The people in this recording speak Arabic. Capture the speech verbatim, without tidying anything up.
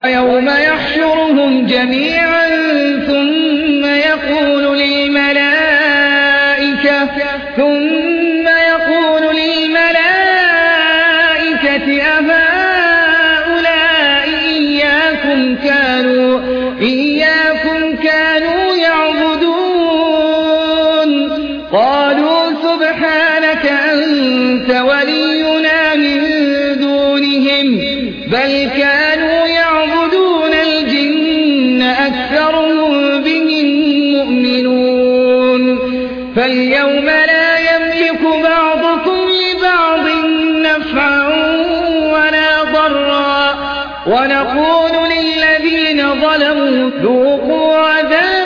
ويوم يحشرهم جميعا ثم يقول للملائكة ثم يقول للملائكة أهؤلاء إياكم كانوا إياكم كانوا يعبدون قالوا سبحانك أنت ولينا من دونهم بل كانوا يعبدون الجن أكثرهم بهم مؤمنون فاليوم لا يملك بعضكم لبعض نفعا ولا ضرا ونقول للذين ظلموا ذوقوا عذاب